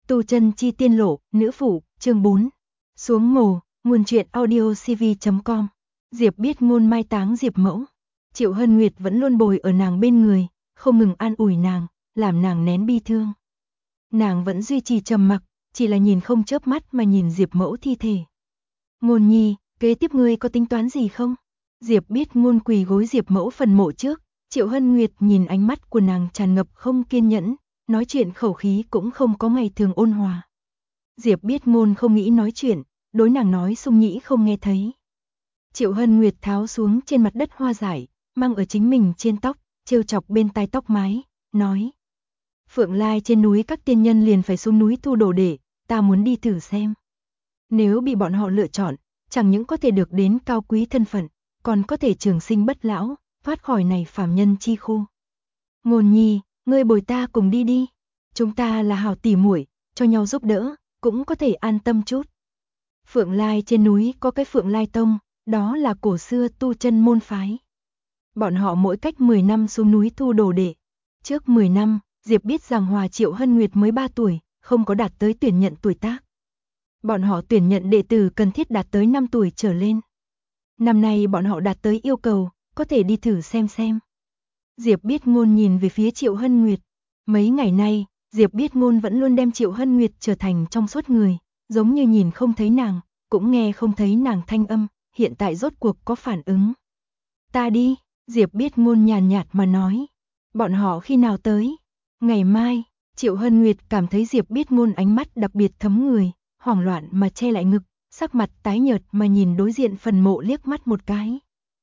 Tu chân chi tiên lộ, nữ phụ, chương 4. Xuống mồ, nguồn truyện audio cv.com. Diệp biết ngôn mai táng Diệp mẫu. Triệu Hân Nguyệt vẫn luôn bồi ở nàng bên người, không ngừng an ủi nàng, làm nàng nén bi thương. Nàng vẫn duy trì trầm mặc, chỉ là nhìn không chớp mắt mà nhìn Diệp mẫu thi thể. Ngôn nhi, kế tiếp ngươi có tính toán gì không? Diệp biết ngôn quỳ gối Diệp mẫu phần mộ trước, Triệu Hân Nguyệt nhìn ánh mắt của nàng tràn ngập không kiên nhẫn, nói chuyện khẩu khí cũng không có ngày thường ôn hòa. Diệp biết ngôn không nghĩ nói chuyện, đối nàng nói sung nhĩ không nghe thấy. Triệu Hân Nguyệt tháo xuống trên mặt đất hoa dại, mang ở chính mình trên tóc, trêu chọc bên tai tóc mái, nói. Phượng Lai trên núi các tiên nhân liền phải xuống núi thu đồ để, ta muốn đi thử xem. Nếu bị bọn họ lựa chọn, chẳng những có thể được đến cao quý thân phận, còn có thể trường sinh bất lão, thoát khỏi này phàm nhân chi khu. Ngôn nhi, ngươi bồi ta cùng đi đi. Chúng ta là hảo tỉ muội, cho nhau giúp đỡ, cũng có thể an tâm chút. Phượng Lai trên núi có cái Phượng Lai Tông, đó là cổ xưa tu chân môn phái. Bọn họ mỗi cách 10 năm xuống núi thu đồ đệ. Trước 10 năm, Diệp biết rằng Hòa Triệu Hân Nguyệt mới 3 tuổi, không có đạt tới tuyển nhận tuổi tác. Bọn họ tuyển nhận đệ tử cần thiết đạt tới 5 tuổi trở lên. Năm nay bọn họ đạt tới yêu cầu, có thể đi thử xem. Diệp biết ngôn nhìn về phía Triệu Hân Nguyệt. Mấy ngày nay, Diệp biết ngôn vẫn luôn đem Triệu Hân Nguyệt trở thành trong suốt người, giống như nhìn không thấy nàng, cũng nghe không thấy nàng thanh âm, hiện tại rốt cuộc có phản ứng. Ta đi, Diệp biết ngôn nhàn nhạt mà nói. Bọn họ khi nào tới? Ngày mai. Triệu Hân Nguyệt cảm thấy Diệp biết ngôn ánh mắt đặc biệt thấm người, hoảng loạn mà che lại ngực, sắc mặt tái nhợt mà nhìn đối diện phần mộ liếc mắt một cái.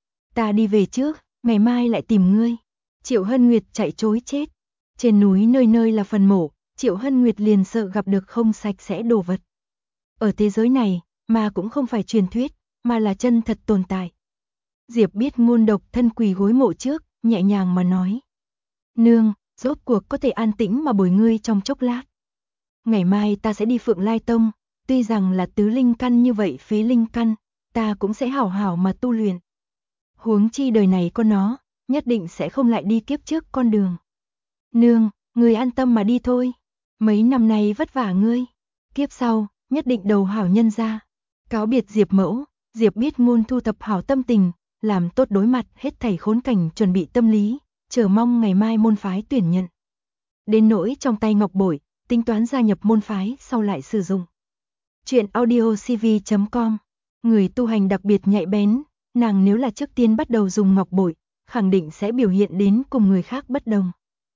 Ta đi về trước, ngày mai lại tìm ngươi. Triệu Hân Nguyệt chạy trối chết. Trên núi nơi nơi là phần mộ, Triệu Hân Nguyệt liền sợ gặp được không sạch sẽ đồ vật. Ở thế giới này, mà cũng không phải truyền thuyết, mà là chân thật tồn tại. Diệp biết ngôn độc thân quỳ gối mộ trước, nhẹ nhàng mà nói. Nương, rốt cuộc có thể an tĩnh mà bồi ngươi trong chốc lát. Ngày mai ta sẽ đi Phượng Lai Tông, tuy rằng là tứ linh căn như vậy phế linh căn, ta cũng sẽ hảo hảo mà tu luyện. Huống chi đời này có nó, nhất định sẽ không lại đi kiếp trước con đường. Nương, ngươi an tâm mà đi thôi. Mấy năm nay vất vả ngươi. Kiếp sau, nhất định đầu hảo nhân ra. Cáo biệt Diệp mẫu, Diệp biết ngôn thu thập hảo tâm tình, làm tốt đối mặt hết thảy khốn cảnh chuẩn bị tâm lý, chờ mong ngày mai môn phái tuyển nhận. Đến nỗi trong tay ngọc bội, tính toán gia nhập môn phái sau lại sử dụng. Chuyện audio cv.com. Người tu hành đặc biệt nhạy bén, nàng nếu là trước tiên bắt đầu dùng ngọc bội, khẳng định sẽ biểu hiện đến cùng người khác bất đồng.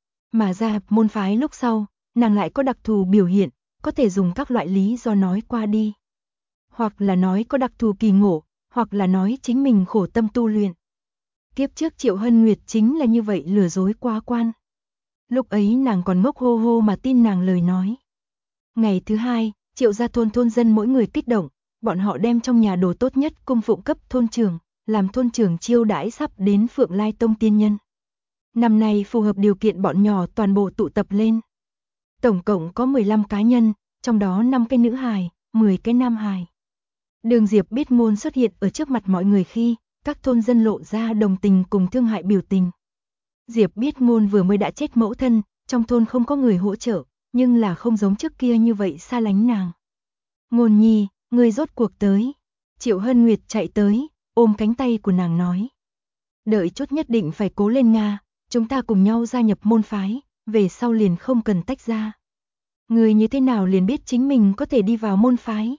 Mà gia nhập môn phái lúc sau, nàng lại có đặc thù biểu hiện, có thể dùng các loại lý do nói qua đi. Hoặc là nói có đặc thù kỳ ngộ, hoặc là nói chính mình khổ tâm tu luyện. Kiếp trước Triệu Hân Nguyệt chính là như vậy lừa dối quá quan. Lúc ấy nàng còn ngốc hô hô mà tin nàng lời nói. Ngày thứ hai, Triệu gia thôn dân mỗi người kích động, bọn họ đem trong nhà đồ tốt nhất cung phụng cấp thôn trưởng, làm thôn trưởng chiêu đãi sắp đến Phượng Lai Tông tiên nhân. Năm nay phù hợp điều kiện bọn nhỏ toàn bộ tụ tập lên. Tổng cộng có 15 cá nhân, trong đó 5 cái nữ hài, 10 cái nam hài. Đường Diệp biết ngôn xuất hiện ở trước mặt mọi người khi, các thôn dân lộ ra đồng tình cùng thương hại biểu tình. Diệp biết ngôn vừa mới đã chết mẫu thân, trong thôn không có người hỗ trợ, nhưng là không giống trước kia như vậy xa lánh nàng. Ngôn nhi, ngươi rốt cuộc tới. Triệu Hân Nguyệt chạy tới, ôm cánh tay của nàng nói. Đợi chút nhất định phải cố lên Nga, chúng ta cùng nhau gia nhập môn phái, về sau liền không cần tách ra. Ngươi như thế nào liền biết chính mình có thể đi vào môn phái?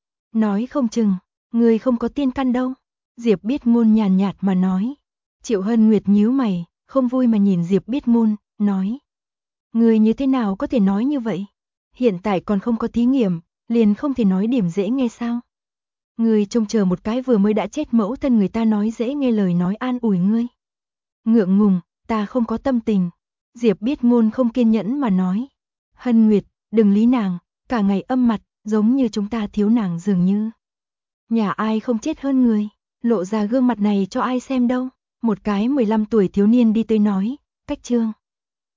Nói không chừng, ngươi không có tiên căn đâu. Diệp biết ngôn nhàn nhạt mà nói. Triệu Hân Nguyệt nhíu mày, không vui mà nhìn Diệp biết ngôn, nói. Ngươi như thế nào có thể nói như vậy? Hiện tại còn không có thí nghiệm, liền không thể nói điểm dễ nghe sao? Ngươi trông chờ một cái vừa mới đã chết mẫu thân người ta nói dễ nghe lời nói an ủi ngươi. Ngượng ngùng, ta không có tâm tình. Diệp biết ngôn không kiên nhẫn mà nói. Hân Nguyệt, đừng lý nàng, cả ngày âm mặt, giống như chúng ta thiếu nàng dường như. Nhà ai không chết hơn người, lộ ra gương mặt này cho ai xem đâu. Một cái 15 tuổi thiếu niên đi tới nói, cách chương.